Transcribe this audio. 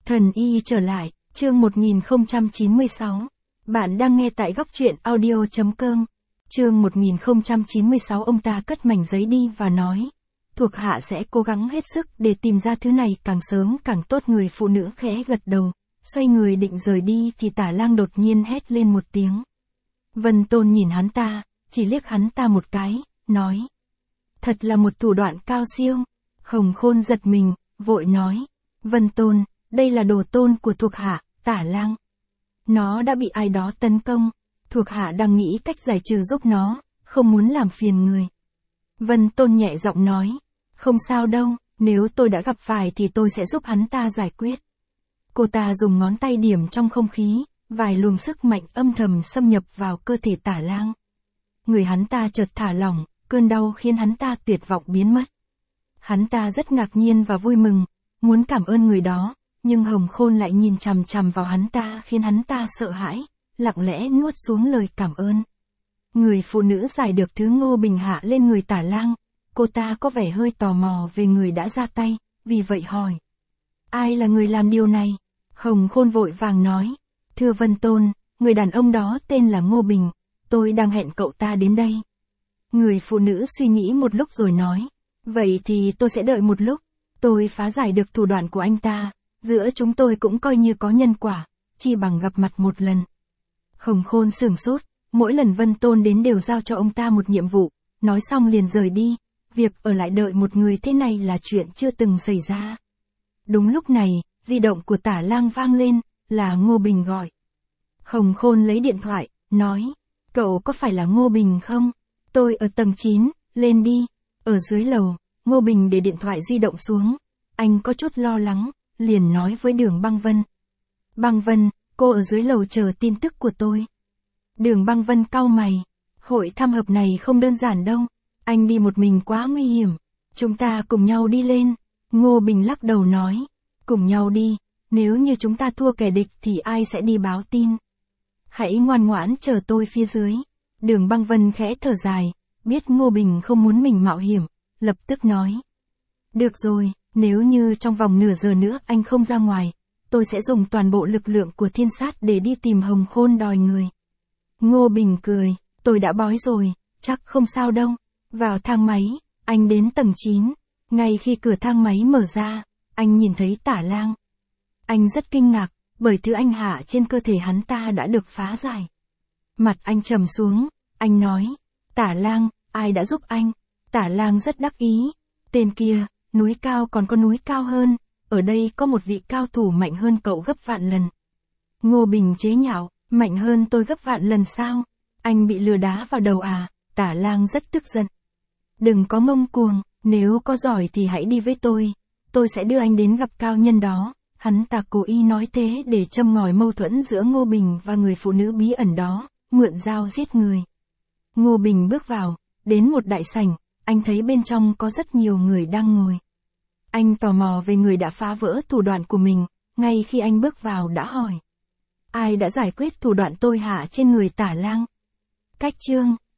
Thần y trở lại, chương 1096. Bạn đang nghe tại góc truyện audio.com. Chương 1096 ông ta cất mảnh giấy đi và nói. Thuộc hạ sẽ cố gắng hết sức để tìm ra thứ này càng sớm càng tốt. Người phụ nữ khẽ gật đầu, xoay người định rời đi thì Tả Lang đột nhiên hét lên một tiếng. Vân Tôn nhìn hắn ta, chỉ liếc hắn ta một cái, nói. Thật là một thủ đoạn cao siêu. Hồng Khôn giật mình, vội nói. Vân Tôn, đây là đồ tôn của thuộc hạ, Tả Lang. Nó đã bị ai đó tấn công, thuộc hạ đang nghĩ cách giải trừ giúp nó, không muốn làm phiền người. Vân Tôn nhẹ giọng nói, không sao đâu, nếu tôi đã gặp phải thì tôi sẽ giúp hắn ta giải quyết. Cô ta dùng ngón tay điểm trong không khí, vài luồng sức mạnh âm thầm xâm nhập vào cơ thể Tả Lang. Người hắn ta chợt thả lỏng, cơn đau khiến hắn ta tuyệt vọng biến mất. Hắn ta rất ngạc nhiên và vui mừng, muốn cảm ơn người đó, nhưng Hồng Khôn lại nhìn chằm chằm vào hắn ta khiến hắn ta sợ hãi, lặng lẽ nuốt xuống lời cảm ơn. Người phụ nữ giải được thứ Ngô Bình hạ lên người Tả Lang, cô ta có vẻ hơi tò mò về người đã ra tay, vì vậy hỏi. Ai là người làm điều này? Hồng Khôn vội vàng nói. Thưa Vân Tôn, người đàn ông đó tên là Ngô Bình, tôi đang hẹn cậu ta đến đây. Người phụ nữ suy nghĩ một lúc rồi nói. Vậy thì tôi sẽ đợi một lúc, tôi phá giải được thủ đoạn của anh ta, giữa chúng tôi cũng coi như có nhân quả, chi bằng gặp mặt một lần. Hồng Khôn sửng sốt, mỗi lần Vân Tôn đến đều giao cho ông ta một nhiệm vụ, nói xong liền rời đi, việc ở lại đợi một người thế này là chuyện chưa từng xảy ra. Đúng lúc này, di động của Tả Lang vang lên, là Ngô Bình gọi. Hồng Khôn lấy điện thoại, nói, cậu có phải là Ngô Bình không? Tôi ở tầng 9, lên đi. Ở dưới lầu, Ngô Bình để điện thoại di động xuống, anh có chút lo lắng, liền nói với Đường Băng Vân. Băng Vân, cô ở dưới lầu chờ tin tức của tôi. Đường Băng Vân cau mày, hội thăm hợp này không đơn giản đâu, anh đi một mình quá nguy hiểm, chúng ta cùng nhau đi lên. Ngô Bình lắc đầu nói, cùng nhau đi, nếu như chúng ta thua kẻ địch thì ai sẽ đi báo tin. Hãy ngoan ngoãn chờ tôi phía dưới. Đường Băng Vân khẽ thở dài, biết Ngô Bình không muốn mình mạo hiểm, lập tức nói. Được rồi, nếu như trong vòng nửa giờ nữa anh không ra ngoài, tôi sẽ dùng toàn bộ lực lượng của thiên sát để đi tìm Hồng Khôn đòi người. Ngô Bình cười, tôi đã bói rồi, chắc không sao đâu. Vào thang máy, anh đến tầng 9, ngay khi cửa thang máy mở ra, anh nhìn thấy Tả Lang. Anh rất kinh ngạc, bởi thứ anh hạ trên cơ thể hắn ta đã được phá giải. Mặt anh trầm xuống, anh nói, Tả Lang, ai đã giúp anh? Tả Lang rất đắc ý, tên kia, núi cao còn có núi cao hơn, ở đây có một vị cao thủ mạnh hơn cậu gấp vạn lần. Ngô Bình chế nhạo, mạnh hơn tôi gấp vạn lần sao? Anh bị lừa đá vào đầu à? Tả Lang rất tức giận. Đừng có ngông cuồng, nếu có giỏi thì hãy đi với tôi sẽ đưa anh đến gặp cao nhân đó. Hắn ta cố ý nói thế để châm ngòi mâu thuẫn giữa Ngô Bình và người phụ nữ bí ẩn đó, mượn dao giết người. Ngô Bình bước vào, đến một đại sảnh, anh thấy bên trong có rất nhiều người đang ngồi. Anh tò mò về người đã phá vỡ thủ đoạn của mình, ngay khi anh bước vào đã hỏi. Ai đã giải quyết thủ đoạn tôi hạ trên người Tả Lang? Cách chương